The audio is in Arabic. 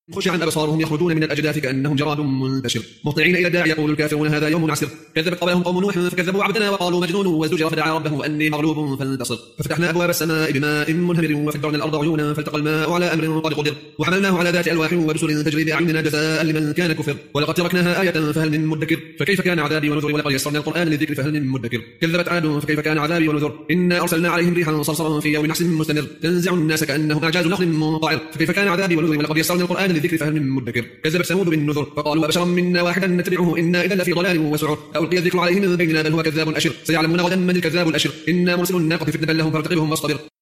خشعا أبصارهم يخرجون من الأجداث كأنهم جراد منتشر مهطعين إلى الداع يقول الكافرون هذا يوم عسر كذبت قبلهم قوم نوح فكذبوا عبدنا وقالوا مجنون وازدجر فدعا ربه أني مغلوب فانتصر ففتحنا أبواب السماء بماء منهمر وفجرنا الأرض عيونا فالتقى الماء على أمر قد قدر وحملناه على ذات ألواح ودسر تجري بأعيننا جزاء لمن كان كفر ولقد تركناها آية فهل من مدكر فكيف كان عذابي ونذر ولقد يسرنا القرآن للذكر فهل من مدكر كذبت عاد فكيف كان عذابي ونذر إنا أرسلنا عليهم ريحا صرصرا في يوم نحس مستمر تنزع الناس كأنهم أعجاز نخل منقعر فكيف كان عذابي ونذر ولقد يسرنا القرآن للذكر فهل من مدكر كذبت ثمود بالنذر فقالوا أبشرا منا واحدا نتبعه إنا إذا لفي ضلال وسعر ألقي الذكر عليه من بيننا بل هو كذاب أشر سيعلمون غدا من الكذاب الأشر إنا مرسل الناقة فتنة لهم فارتقبهم واصطبر